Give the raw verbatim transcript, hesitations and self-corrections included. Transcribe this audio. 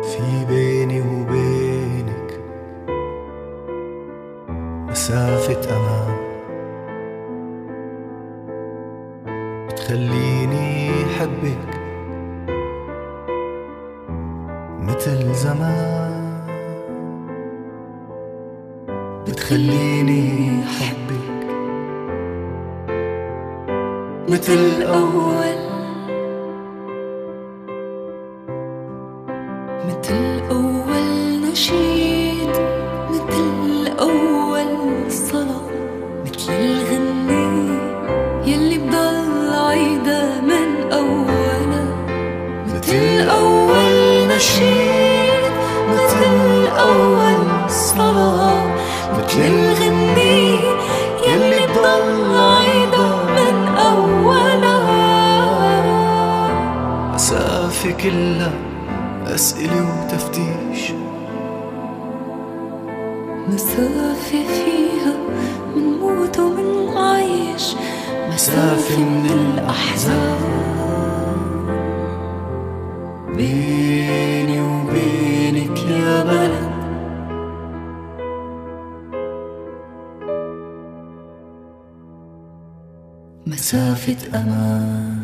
في بيني وبينك مسافة أمان بتخليني أحبك مثل زمان، بتخليني أحبك مثل الأول، مثل أول نشيد، مثل أول صلاة، مثل الغنية يلي بضل عيدها من أولها، مثل أول نشيد، مثل أول صلاة، مثل الغنية يلي بضل عيدها من أولها. مسافة كلها أسئلة وتفتيش، مسافة فيها منموت ومنعيش، مسافة من الأحزان بيني وبينك يا بلد، مسافة أمان.